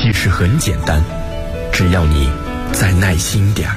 其实很简单，只要你再耐心点儿。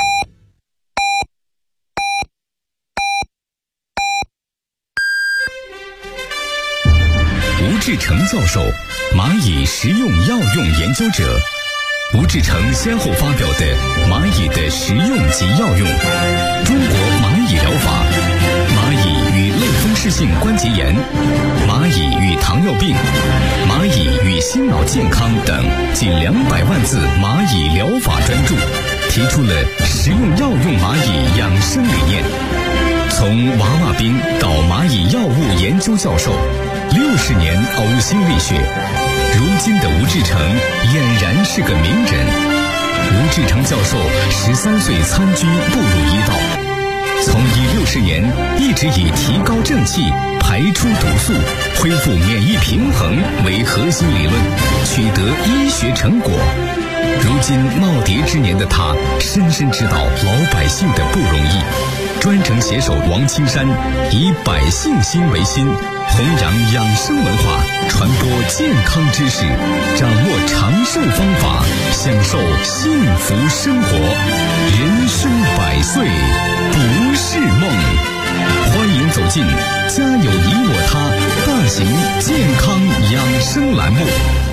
吴志成教授，蚂蚁食用药用研究者。吴志成先后发表的《蚂蚁的食用及药用》、《中国蚂蚁疗法》、《蚂蚁与类风湿性关节炎》、《蚂蚁与糖尿病》、《蚂蚁与心脑健康》等近200万字蚂蚁疗法专著，提出了食用药用蚂蚁养生理念。从娃娃兵到蚂蚁药物研究教授，60年呕心沥血，如今的吴志成俨然是个名人。吴志成教授13岁参军步入医道，从医60年一直以提高正气、排出毒素、恢复免疫平衡为核心理论，取得医学成果。如今耄耋之年的他，深深知道老百姓的不容易，专程携手王青山，以百姓心为心，弘扬养生文化，传播健康知识，掌握长寿方法，享受幸福生活。人生100岁不是梦。欢迎走进家有你我他大型健康养生栏目。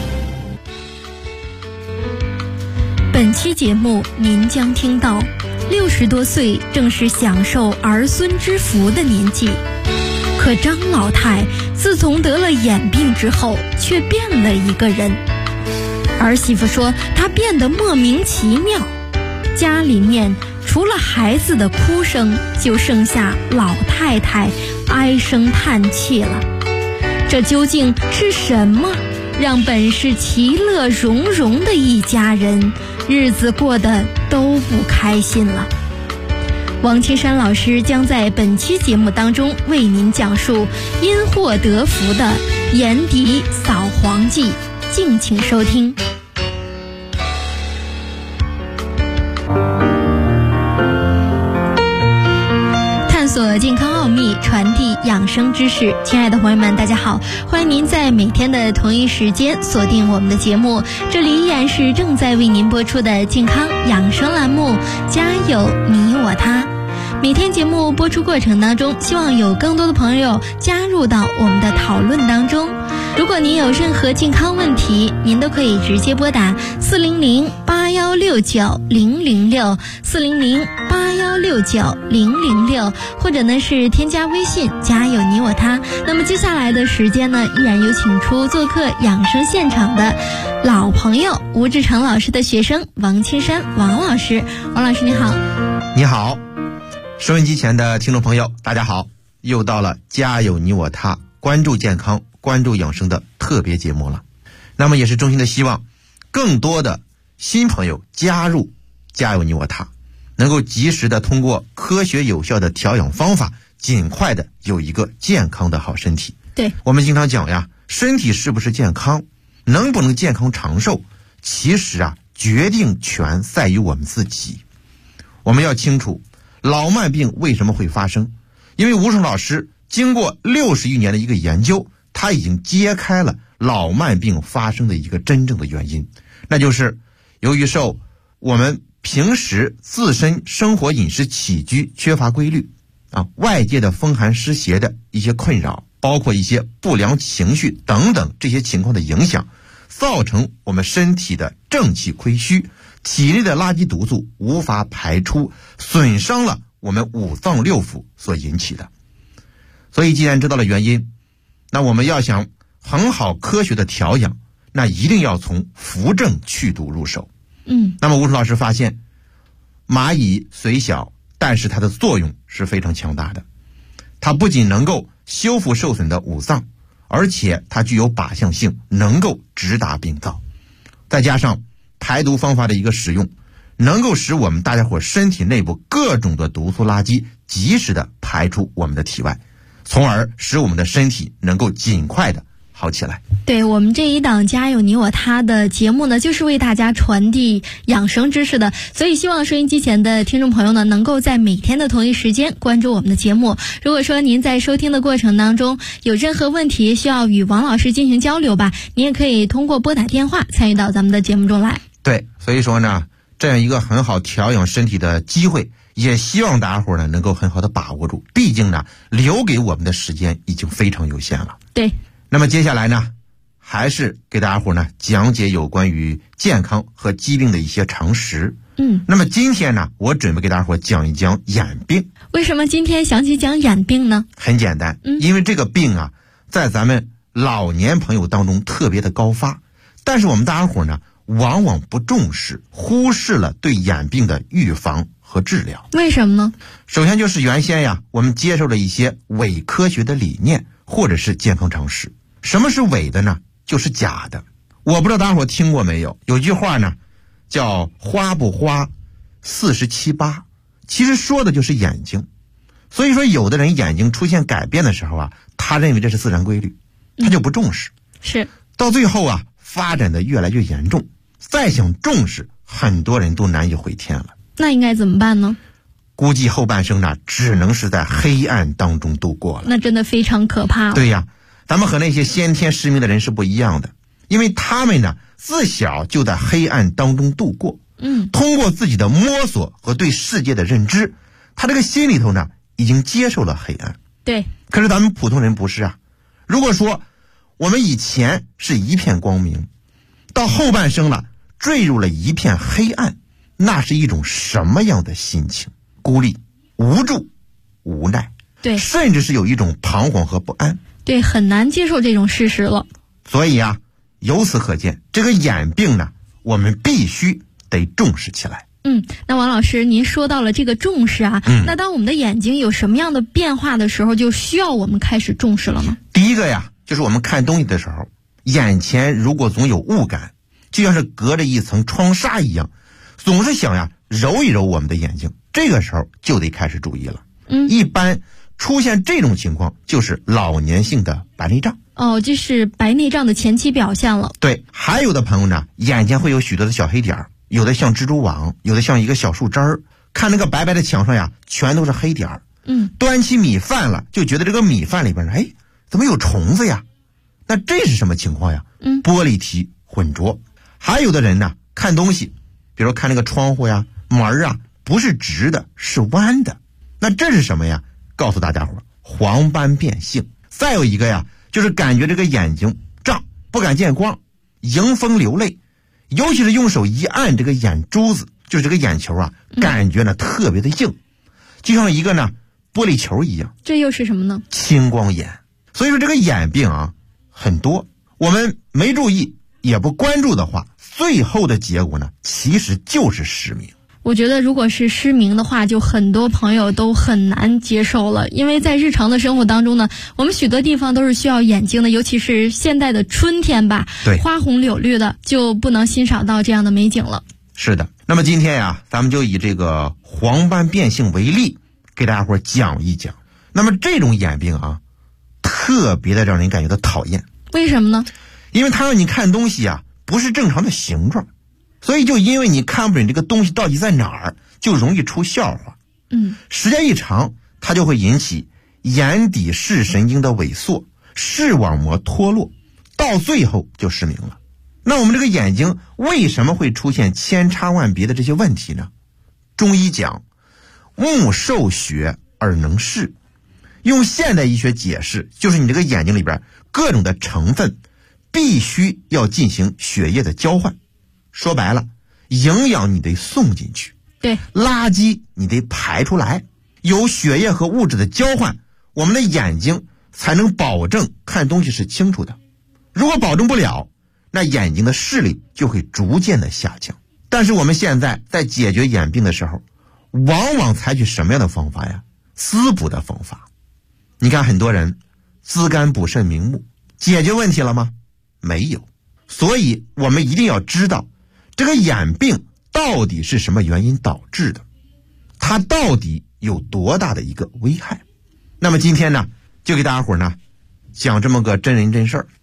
本期节目您将听到，60多岁正是享受儿孙之福的年纪，可张老太自从得了眼病之后却变了一个人。儿媳妇说她变得莫名其妙，家里面除了孩子的哭声，就剩下老太太唉声叹气了。这究竟是什么让本是其乐融融的一家人日子过得都不开心了？王青山老师将在本期节目当中为您讲述因祸得福的眼底扫黄记，敬请收听。探索健康奥秘，传递养生知识。亲爱的朋友们，大家好，欢迎您在每天的同一时间锁定我们的节目，这里依然是正在为您播出的健康养生栏目，家有你我他。每天节目播出过程当中，希望有更多的朋友加入到我们的讨论当中。如果您有任何健康问题，您都可以直接拨打400-8169-006 400-8169-006，或者呢是添加微信家有你我他。那么接下来的时间呢，依然有请出做客养生现场的老朋友吴志成老师的学生王青山王老师。王老师你好。 你好，收音机前的听众朋友大家好，又到了家有你我他，关注健康关注养生的特别节目了。那么也是衷心的希望更多的新朋友加入家有你我他，能够及时的通过科学有效的调养方法，尽快的有一个健康的好身体。 对， 我们经常讲呀，身体是不是健康，能不能健康长寿，其实啊，决定权在于我们自己。我们要清楚老慢病为什么会发生，因为吴胜老师经过60余年的一个研究，他已经揭开了老慢病发生的一个真正的原因，那就是由于受我们平时自身生活饮食起居缺乏规律外界的风寒湿邪的一些困扰，包括一些不良情绪等等这些情况的影响，造成我们身体的正气亏虚，体内的垃圾毒素无法排出，损伤了我们五脏六腑所引起的。所以既然知道了原因，那我们要想很好科学的调养，那一定要从扶正祛毒入手。那么吴老师发现，蚂蚁虽小，但是它的作用是非常强大的。它不仅能够修复受损的五脏，而且它具有靶向性，能够直达病灶。再加上排毒方法的一个使用，能够使我们大家伙身体内部各种的毒素垃圾及时的排出我们的体外，从而使我们的身体能够尽快的好起来。 对，我们这一档家有你我他的节目呢，就是为大家传递养生知识的，所以希望收音机前的听众朋友呢，能够在每天的同一时间关注我们的节目。如果说您在收听的过程当中有任何问题需要与王老师进行交流吧，您也可以通过拨打电话参与到咱们的节目中来。 对，所以说呢，这样一个很好调养身体的机会，也希望大家伙呢能够很好的把握住，毕竟呢留给我们的时间已经非常有限了。 对， 那么接下来呢，还是给大家伙呢讲解有关于健康和疾病的一些常识。那么今天呢，我准备给大家伙讲一讲眼病。 为什么今天想起讲眼病呢？ 很简单，因为这个病啊，在咱们老年朋友当中特别的高发，但是我们大家伙呢往往不重视，忽视了对眼病的预防和治疗。 为什么呢？ 首先就是原先呀，我们接受了一些伪科学的理念或者是健康常识。什么是伪的呢？就是假的。我不知道大家伙听过没有，有句话呢叫花不花47疤，其实说的就是眼睛。所以说有的人眼睛出现改变的时候啊，他认为这是自然规律，他就不重视， 是到最后啊发展的越来越严重，再想重视，很多人都难以回天了。 那应该怎么办呢？ 估计后半生呢只能是在黑暗当中度过了。 那真的非常可怕了。 对呀，咱们和那些先天失明的人是不一样的，因为他们呢自小就在黑暗当中度过，通过自己的摸索和对世界的认知，他这个心里头呢已经接受了黑暗。 对， 可是咱们普通人不是啊。如果说我们以前是一片光明，到后半生了坠入了一片黑暗，那是一种什么样的心情？孤立、无助、无奈， 对， 甚至是有一种彷徨和不安。 对，很难接受这种事实了。 所以啊，由此可见，这个眼病呢，我们必须得重视起来。 那王老师，您说到了这个重视啊，那当我们的眼睛有什么样的变化的时候，就需要我们开始重视了吗？ 第一个呀，就是我们看东西的时候，眼前如果总有雾感，就像是隔着一层窗纱一样，总是想呀揉一揉我们的眼睛，这个时候就得开始注意了。一般出现这种情况就是老年性的白内障。 这是白内障的前期表现了。 对，还有的朋友呢，眼前会有许多的小黑点，有的像蜘蛛网，有的像一个小树枝儿，看那个白白的墙上呀，全都是黑点。端起米饭了，就觉得这个米饭里边怎么有虫子呀？那这是什么情况呀？玻璃体混浊。还有的人呢，看东西，比如看那个窗户呀、门啊，不是直的，是弯的。那这是什么呀？告诉大家伙，黄斑变性。再有一个呀，就是感觉这个眼睛胀，不敢见光，迎风流泪，尤其是用手一按这个眼珠子，就是这个眼球啊，感觉呢特别的硬，就像一个呢玻璃球一样。 这又是什么呢？ 青光眼。所以说这个眼病啊很多，我们没注意也不关注的话，最后的结果呢其实就是失明。 我觉得如果是失明的话，就很多朋友都很难接受了，因为在日常的生活当中呢，我们许多地方都是需要眼睛的，尤其是现在的春天吧， 对， 花红柳绿的，就不能欣赏到这样的美景了。 是的，那么今天呀，咱们就以这个黄斑变性为例，给大家伙讲一讲。那么这种眼病啊，特别的让人感觉到讨厌。 为什么呢？ 因为它让你看东西啊，不是正常的形状。所以就因为你看不准这个东西到底在哪儿，就容易出笑话。时间一长，它就会引起眼底视神经的萎缩，视网膜脱落，到最后就失明了。那我们这个眼睛为什么会出现千差万别的这些问题呢？中医讲目受血而能视，用现代医学解释，就是你这个眼睛里边各种的成分必须要进行血液的交换。说白了，营养你得送进去， 对， 垃圾你得排出来，有血液和物质的交换，我们的眼睛才能保证看东西是清楚的。如果保证不了，那眼睛的视力就会逐渐的下降。但是我们现在在解决眼病的时候，往往采取什么样的方法呀？滋补的方法。你看很多人滋肝补肾明目，解决问题了吗？没有。所以我们一定要知道这个眼病到底是什么原因导致的，它到底有多大的一个危害。那么今天呢，就给大家伙呢讲这么个真人真事儿。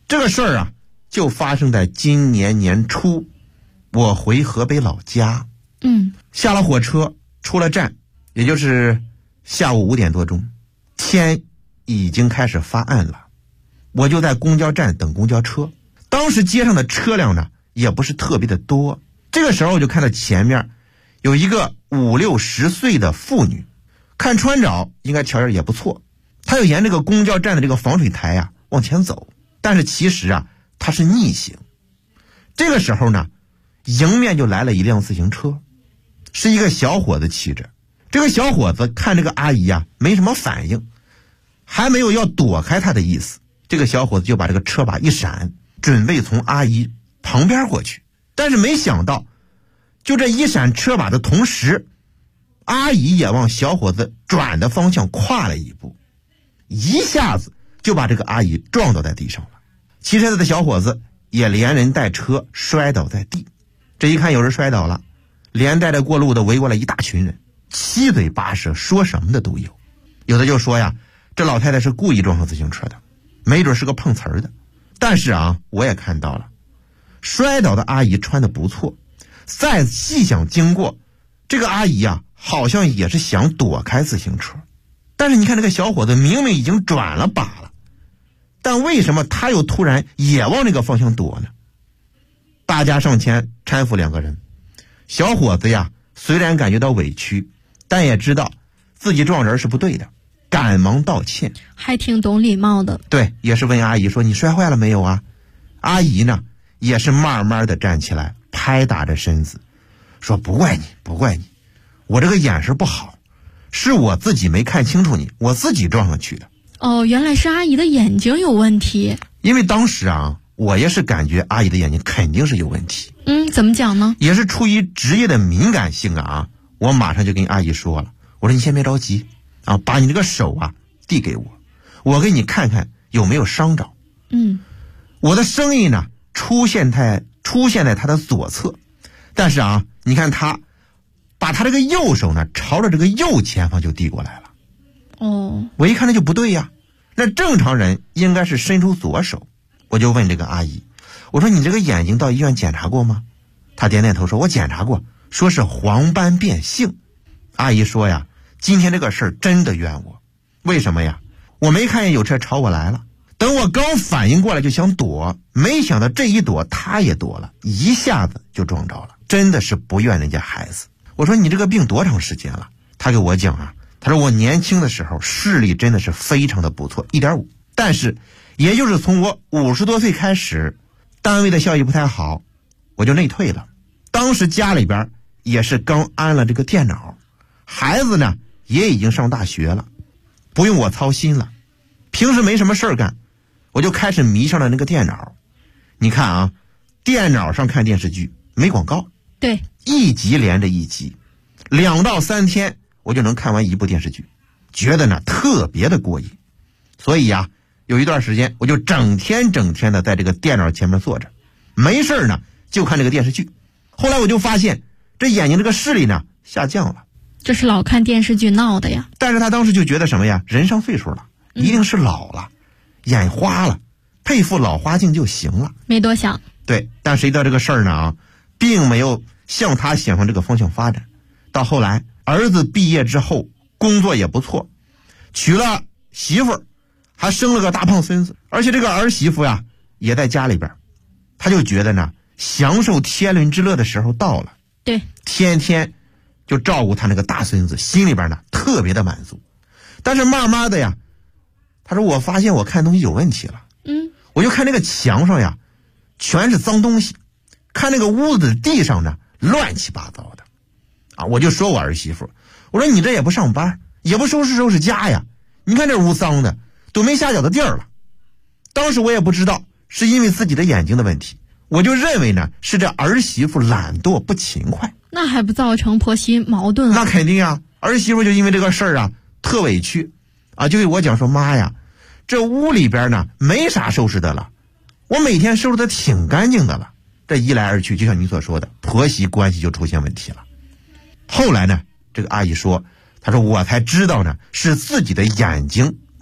这个事儿啊，就发生在今年年初，我回河北老家。下了火车，出了站，也就是下午5点多钟，天已经开始发暗了。我就在公交站等公交车，当时街上的车辆呢也不是特别的多。这个时候我就看到前面有一个5、60岁的妇女，看穿着应该条件也不错，她就沿这个公交站的这个防水台啊往前走，但是其实啊她是逆行。这个时候呢，迎面就来了一辆自行车，是一个小伙子骑着。这个小伙子看这个阿姨啊没什么反应，还没有要躲开她的意思，这个小伙子就把这个车把一闪，准备从阿姨旁边过去。但是没想到，就这一闪车把的同时，阿姨也往小伙子转的方向跨了一步，一下子就把这个阿姨撞倒在地上了。骑车子的小伙子也连人带车摔倒在地。这一看有人摔倒了，连带着过路的围过来一大群人，七嘴八舌，说什么的都有。有的就说呀，这老太太是故意撞上自行车的，没准是个碰瓷儿的。但是啊，我也看到了，摔倒的阿姨穿的不错，再细想经过，这个阿姨啊好像也是想躲开自行车。但是你看这个小伙子明明已经转了把了，但为什么他又突然也往这个方向躲呢？大家上前搀扶两个人，小伙子呀虽然感觉到委屈，但也知道自己撞人是不对的，赶忙道歉， 还挺懂礼貌的。 对，也是问阿姨说你摔坏了没有啊？阿姨呢也是慢慢的站起来，拍打着身子说不怪你，不怪你，我这个眼神不好，是我自己没看清楚你，我自己撞上去的。 哦，原来是阿姨的眼睛有问题。 因为当时啊，我也是感觉阿姨的眼睛肯定是有问题。 怎么讲呢？ 也是出于职业的敏感性啊，我马上就跟阿姨说了，我说你先别着急啊，把你这个手啊递给我，我给你看看有没有伤着。我的声音呢出现在他的左侧，但是啊，你看他把他这个右手呢朝着这个右前方就递过来了。我一看那就不对呀，那正常人应该是伸出左手。我就问这个阿姨，我说你这个眼睛到医院检查过吗？她点点头说我检查过，说是黄斑变性。阿姨说呀，今天这个事儿真的怨我。为什么呀？我没看见有车朝我来了，等我刚反应过来就想躲，没想到这一躲他也躲了，一下子就撞着了，真的是不怨人家孩子。我说你这个病多长时间了？他给我讲啊，他说我年轻的时候视力真的是非常的不错， 1.5， 但是也就是从我50多岁开始，单位的效益不太好，我就内退了。当时家里边也是刚安了这个电脑，孩子呢也已经上大学了，不用我操心了。平时没什么事儿干，我就开始迷上了那个电脑。你看啊，电脑上看电视剧没广告， 对， 一集连着一集，2到3天我就能看完一部电视剧，觉得呢特别的过瘾。所以啊，有一段时间我就整天的在这个电脑前面坐着，没事呢就看这个电视剧。后来我就发现这眼睛这个视力呢下降了， 这是老看电视剧闹的呀。 但是他当时就觉得什么呀，人上岁数了，一定是老了，眼花了，配副老花镜就行了， 没多想。 对，但谁知道这个事儿呢啊，并没有向他想象这个方向发展。到后来儿子毕业之后工作也不错，娶了媳妇儿，还生了个大胖孙子，而且这个儿媳妇呀也在家里边，他就觉得呢享受天伦之乐的时候到了。 对， 天天就照顾他那个大孙子，心里边呢特别的满足。但是慢慢的呀，他说我发现我看东西有问题了。我就看那个墙上呀全是脏东西，看那个屋子的地上呢乱七八糟的啊。我就说我儿媳妇，我说你这也不上班，也不收拾家呀，你看这屋脏的都没下脚的地儿了。当时我也不知道是因为自己的眼睛的问题，我就认为呢是这儿媳妇懒惰不勤快。 那还不造成婆媳矛盾啊？ 那肯定啊，儿媳妇就因为这个事儿啊特委屈啊，就给我讲说妈呀，这屋里边呢没啥收拾的了，我每天收拾的挺干净的了。这一来二去，就像你所说的，婆媳关系就出现问题了。后来呢，这个阿姨说，她说我才知道呢是自己的眼睛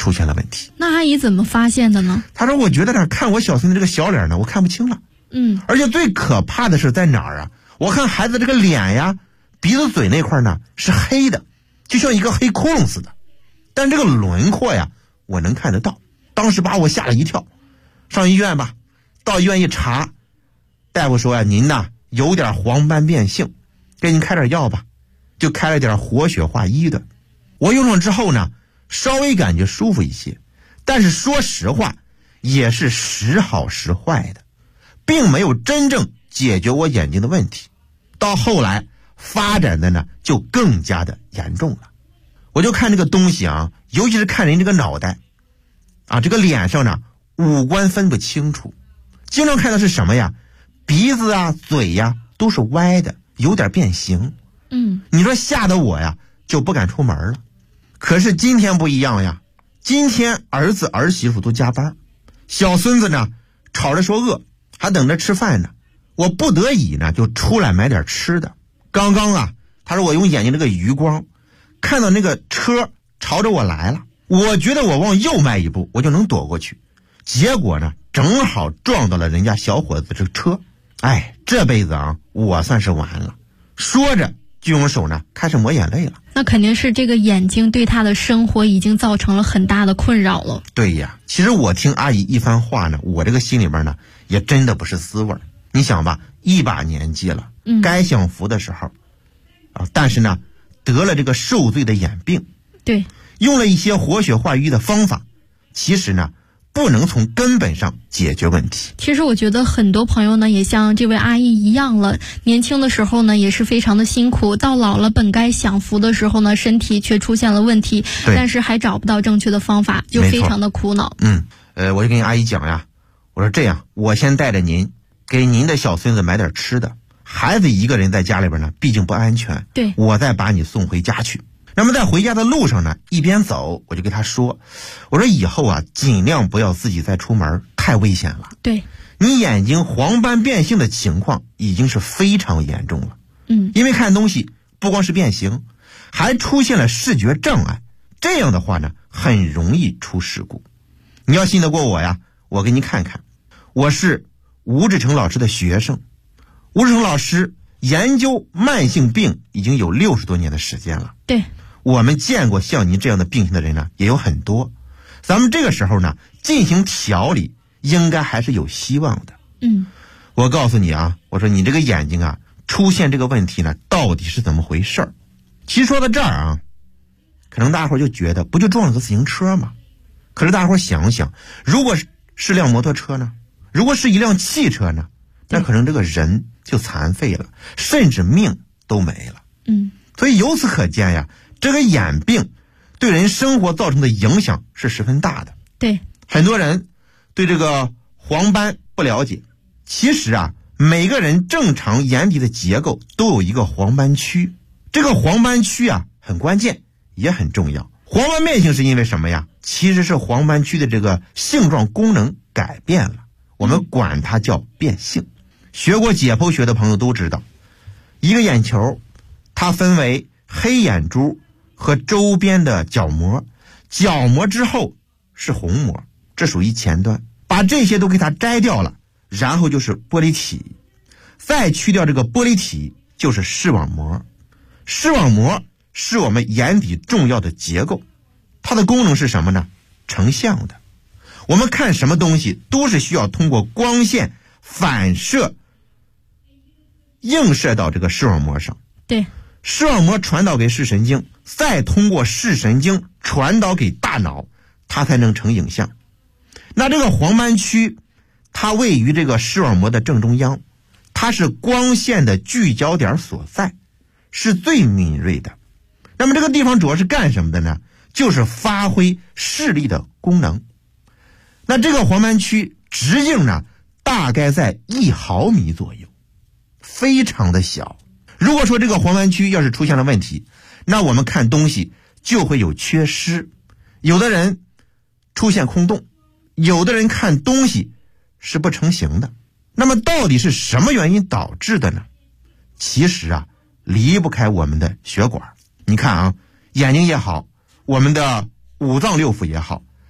出现了问题。 那阿姨怎么发现的呢？ 她说我觉得看我小孙子这个小脸呢，我看不清了。而且最可怕的是在哪儿啊？我看孩子这个脸呀、鼻子嘴那块呢是黑的，就像一个黑窟窿似的，但这个轮廓呀我能看得到。当时把我吓了一跳，上医院吧，到医院一查，大夫说呀，您呐有点黄斑变性，给您开点药吧，就开了点活血化瘀的。我用上之后呢，稍微感觉舒服一些，但是说实话也是时好时坏的，并没有真正解决我眼睛的问题。到后来发展的呢就更加的严重了。我就看这个东西啊，尤其是看人这个脑袋啊，这个脸上呢五官分不清楚，经常看到是什么呀，鼻子啊嘴呀都是歪的，有点变形。你说吓得我呀就不敢出门了。可是今天不一样呀，今天儿子儿媳妇都加班，小孙子呢吵着说饿，还等着吃饭呢。我不得已呢就出来买点吃的。刚刚啊，他说我用眼睛这个余光看到那个车朝着我来了，我觉得我往右迈一步我就能躲过去，结果呢正好撞到了人家小伙子这个车。这辈子啊我算是完了。说着就用手呢开始抹眼泪了。 那肯定是这个眼睛对他的生活已经造成了很大的困扰了。 对呀，其实我听阿姨一番话呢，我这个心里边呢也真的不是滋味。你想吧，一把年纪了，该享福的时候啊，但是呢得了这个受罪的眼病。 对， 用了一些活血化瘀的方法，其实呢不能从根本上解决问题。 其实我觉得很多朋友呢也像这位阿姨一样了，年轻的时候呢也是非常的辛苦，到老了本该享福的时候呢，身体却出现了问题，但是还找不到正确的方法，就非常的苦恼。 我就跟阿姨讲呀，我说这样，我先带着您给您的小孙子买点吃的，孩子一个人在家里边呢毕竟不安全， 对， 我再把你送回家去。那么在回家的路上呢，一边走我就跟他说，我说以后啊尽量不要自己再出门，太危险了。 对， 你眼睛黄斑变性的情况已经是非常严重了。因为看东西不光是变形，还出现了视觉障碍，这样的话呢很容易出事故。你要信得过我呀，我给你看看，我是吴志成老师的学生。吴志成老师研究慢性病已经有60多年的时间了。 对， 我们见过像您这样的病情的人呢也有很多，咱们这个时候呢进行调理应该还是有希望的。我告诉你啊，我说你这个眼睛啊出现这个问题呢到底是怎么回事儿。其实说到这儿啊，可能大伙就觉得不就撞了个自行车吗？可是大伙想想，如果是辆摩托车呢，如果是一辆汽车呢，那可能这个人就残废了，甚至命都没了。所以由此可见呀，这个眼病对人生活造成的影响是十分大的。 对， 很多人对这个黄斑不了解，其实啊每个人正常眼底的结构都有一个黄斑区，这个黄斑区啊很关键也很重要。黄斑变性是因为什么呀？其实是黄斑区的这个性状功能改变了，我们管它叫变性。学过解剖学的朋友都知道，一个眼球它分为黑眼珠和周边的角膜，角膜之后是虹膜，这属于前端，把这些都给它摘掉了，然后就是玻璃体，再去掉这个玻璃体就是视网膜。视网膜是我们眼底重要的结构，它的功能是什么呢？成像的。我们看什么东西都是需要通过光线反射映射到这个视网膜上。 对， 视网膜传导给视神经，再通过视神经传导给大脑，它才能成影像。那这个黄斑区它位于这个视网膜的正中央，它是光线的聚焦点所在，是最敏锐的。那么这个地方主要是干什么的呢？就是发挥视力的功能。那这个黄斑区直径呢大概在1毫米左右，非常的小。如果说这个黄斑区要是出现了问题，那我们看东西就会有缺失，有的人出现空洞，有的人看东西是不成形的。那么到底是什么原因导致的呢？其实啊离不开我们的血管。你看啊，眼睛也好，我们的五脏六腑也好，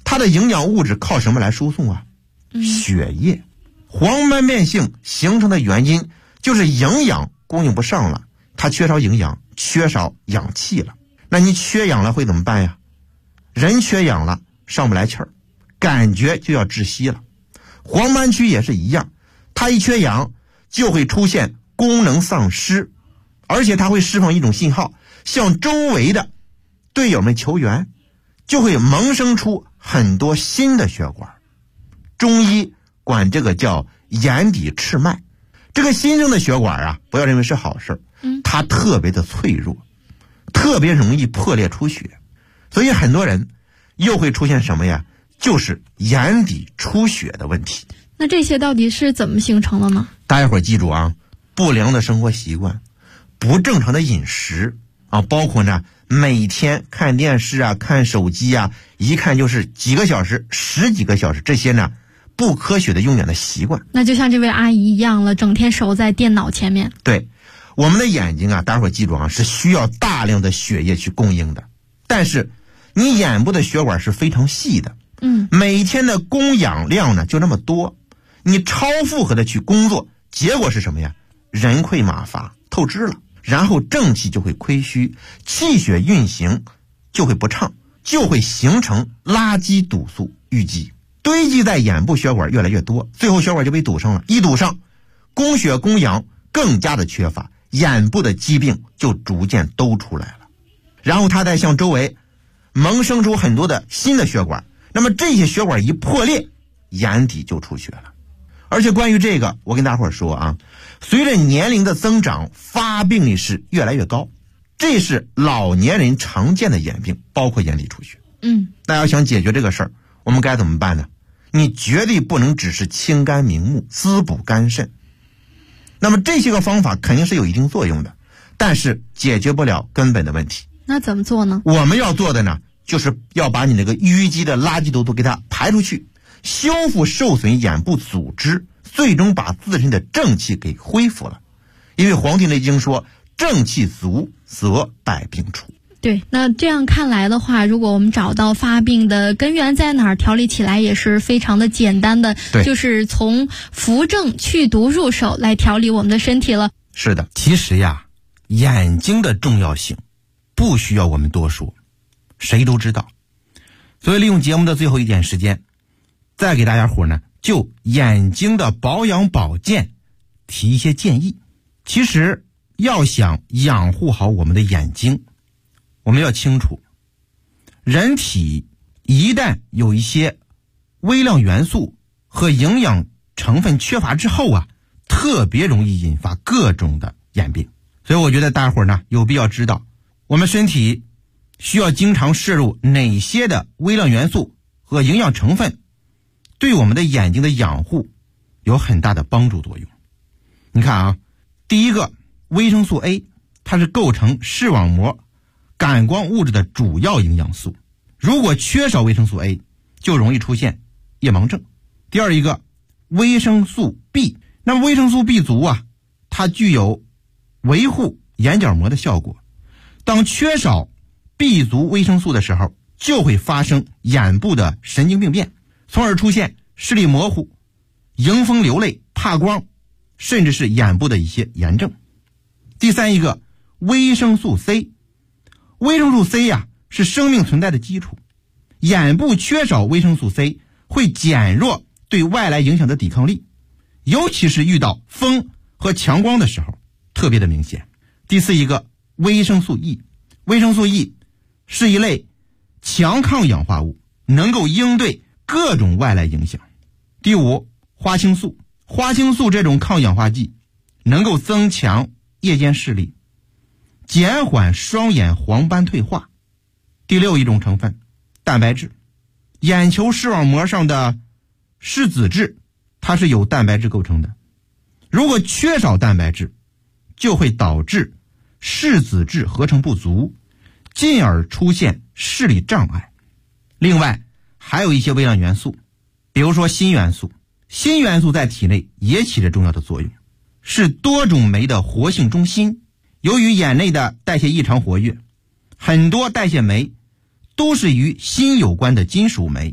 它的营养物质靠什么来输送啊？血液。黄斑变性形成的原因就是营养供应不上了，它缺少营养，缺少氧气了。那你缺氧了会怎么办呀？人缺氧了上不来气儿，感觉就要窒息了。黄斑区也是一样，它一缺氧就会出现功能丧失，而且它会释放一种信号，向周围的队友们求援，就会萌生出很多新的血管。中医管这个叫眼底赤脉。这个新生的血管啊，不要认为是好事，它特别的脆弱，特别容易破裂出血，所以很多人又会出现什么呀？就是眼底出血的问题。 那这些到底是怎么形成的呢？ 大家伙记住啊，不良的生活习惯，不正常的饮食啊，包括呢每天看电视啊、看手机啊，一看就是几个小时、10几个小时，这些呢不科学的用眼的习惯。 那就像这位阿姨一样了，整天守在电脑前面。 对，我们的眼睛啊，大家伙记住啊，是需要大量的血液去供应的，但是你眼部的血管是非常细的，每天的供氧量呢就那么多，你超负荷的去工作，结果是什么呀？人溃马乏，透支了，然后正气就会亏虚，气血运行就会不畅，就会形成垃圾毒素淤积，堆积在眼部血管越来越多，最后血管就被堵上了，一堵上，供血供氧更加的缺乏，眼部的疾病就逐渐都出来了，然后它再向周围萌生出很多的新的血管，那么这些血管一破裂，眼底就出血了。而且关于这个，我跟大伙说啊，随着年龄的增长，发病率是越来越高，这是老年人常见的眼病，包括眼底出血。大家想解决这个事儿，我们该怎么办呢？你绝对不能只是清肝明目、滋补肝肾。那么这些个方法肯定是有一定作用的，但是解决不了根本的问题。 那怎么做呢？ 我们要做的呢，就是要把你那个淤积的垃圾毒素给它排出去，修复受损眼部组织，最终把自身的正气给恢复了。因为《黄帝内经》说，正气足则百病除。 对，那这样看来的话，如果我们找到发病的根源在哪儿，调理起来也是非常的简单的，就是从扶正祛毒入手来调理我们的身体了。 是的，其实呀，眼睛的重要性不需要我们多说，谁都知道。所以利用节目的最后一点时间，再给大家伙呢就眼睛的保养保健提一些建议。其实要想养护好我们的眼睛，我们要清楚，人体一旦有一些微量元素和营养成分缺乏之后啊，特别容易引发各种的眼病。所以我觉得大伙呢有必要知道，我们身体需要经常摄入哪些的微量元素和营养成分，对我们的眼睛的养护有很大的帮助作用。你看啊，第一个，维生素 A， 它是构成视网膜感光物质的主要营养素，如果缺少维生素 A， 就容易出现夜盲症。第二一个，维生素 B， 那么维生素 B 族啊，它具有维护眼角膜的效果。当缺少 B 族维生素的时候，就会发生眼部的神经病变，从而出现视力模糊、迎风流泪、怕光，甚至是眼部的一些炎症。第三一个，维生素 C， 维生素 C 呀，是生命存在的基础。眼部缺少维生素 C 会减弱对外来影响的抵抗力，尤其是遇到风和强光的时候特别的明显。第四一个，维生素 E， 维生素 E 是一类强抗氧化物，能够应对各种外来影响。第五，花青素，花青素这种抗氧化剂能够增强夜间视力，减缓双眼黄斑退化。第六一种成分，蛋白质，眼球视网膜上的视紫质，它是由蛋白质构成的，如果缺少蛋白质，就会导致视紫质合成不足，进而出现视力障碍。另外还有一些微量元素，比如说锌元素，锌元素在体内也起着重要的作用，是多种酶的活性中心。由于眼内的代谢异常活跃，很多代谢酶都是与锌有关的金属酶，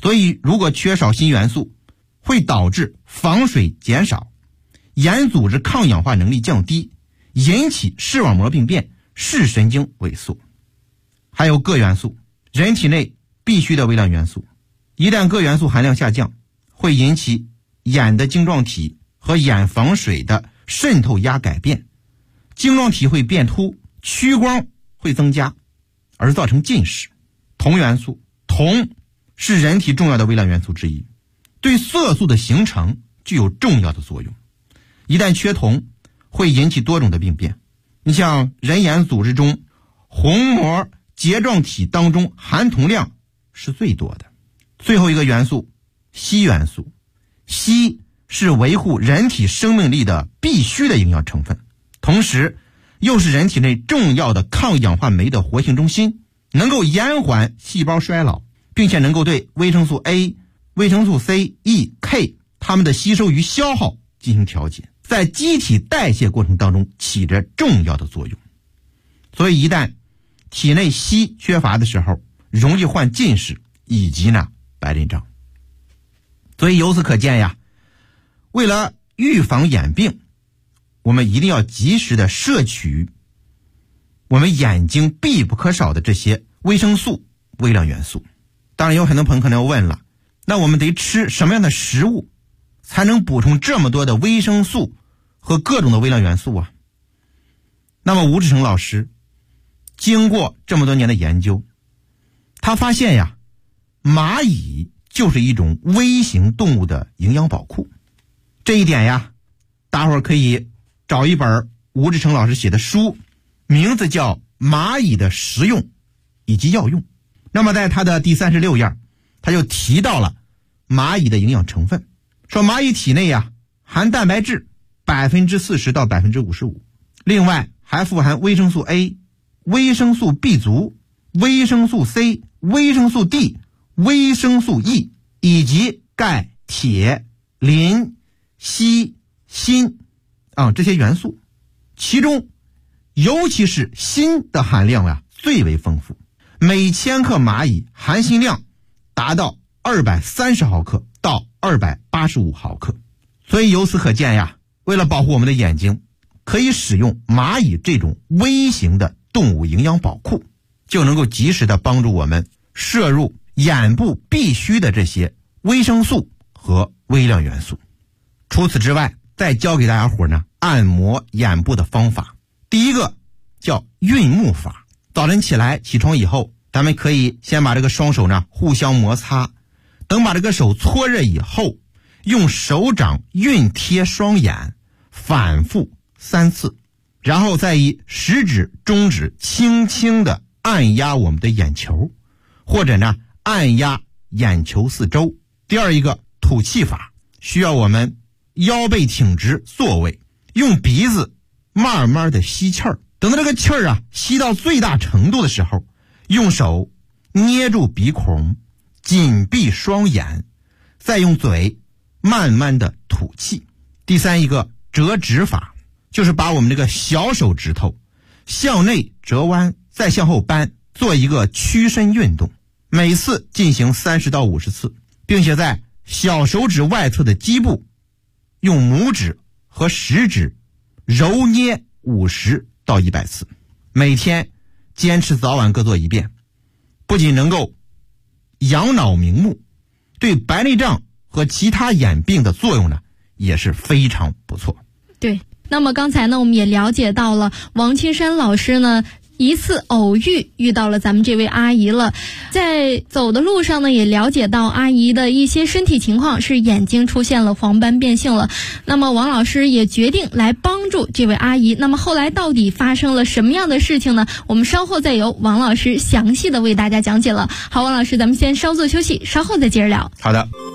所以如果缺少锌元素，会导致防水减少，眼组织抗氧化能力降低，引起视网膜病变、视神经萎缩。还有铬元素，人体内必须的微量元素，一旦铬元素含量下降，会引起眼的晶状体和眼防水的渗透压改变，晶状体会变凸，屈光会增加，而造成近视。铜元素，铜是人体重要的微量元素之一，对色素的形成具有重要的作用。一旦缺铜，会引起多种的病变。你像人眼组织中虹膜睫状体当中含铜量是最多的。最后一个元素，硒元素。硒是维护人体生命力的必须的营养成分，同时又是人体内重要的抗氧化酶的活性中心，能够延缓细胞衰老，并且能够对维生素 A、维生素 C、E、K 它们的吸收与消耗进行调节，在机体代谢过程当中起着重要的作用。所以一旦体内硒缺乏的时候，容易患近视以及白内障。所以由此可见呀，为了预防眼病，我们一定要及时的摄取我们眼睛必不可少的这些维生素、微量元素。当然有很多朋友可能要问了，那我们得吃什么样的食物才能补充这么多的维生素和各种的微量元素啊？那么吴志成老师经过这么多年的研究，他发现呀，蚂蚁就是一种微型动物的营养宝库。这一点呀，大伙儿可以找一本吴志成老师写的书，名字叫《蚂蚁的食用以及药用》。那么在他的第36页，他就提到了蚂蚁的营养成分，说蚂蚁体内呀含蛋白质 40%到 55%， 另外还富含维生素 A、维生素 B 族、维生素 C、维生素 D、维生素 E 以及钙、铁、磷、硒、锌这些元素，其中尤其是锌的含量最为丰富，每千克蚂蚁含锌量达到230毫克到285毫克。所以由此可见呀，为了保护我们的眼睛，可以使用蚂蚁这种微型的动物营养宝库，就能够及时的帮助我们摄入眼部必须的这些维生素和微量元素。除此之外，再教给大家伙按摩眼部的方法。第一个叫运目法。早晨起床以后，咱们可以先把这个双手互相摩擦，等把这个手搓热以后，用手掌运贴双眼，反复3次，然后再以食指、中指轻轻的按压我们的眼球，或者按压眼球四周。第二一个吐气法，需要我们腰背挺直坐位，用鼻子慢慢的吸气儿，等到这个气儿吸到最大程度的时候，用手捏住鼻孔，紧闭双眼，再用嘴慢慢的吐气。第三一个折指法，就是把我们这个小手指头向内折弯，再向后扳，做一个屈伸运动，每次进行30到50次，并且在小手指外侧的基部用拇指和食指揉捏50到100次，每天坚持早晚各做一遍，不仅能够养脑明目，对白内障和其他眼病的作用也是非常不错。 对，那么刚才我们也了解到了王青山老师一次偶遇到了咱们这位阿姨了，在走的路上也了解到阿姨的一些身体情况，是眼睛出现了黄斑变性了。那么王老师也决定来帮助这位阿姨。那么后来到底发生了什么样的事情呢？我们稍后再由王老师详细的为大家讲解了。好，王老师，咱们先稍作休息，稍后再接着聊。 好的。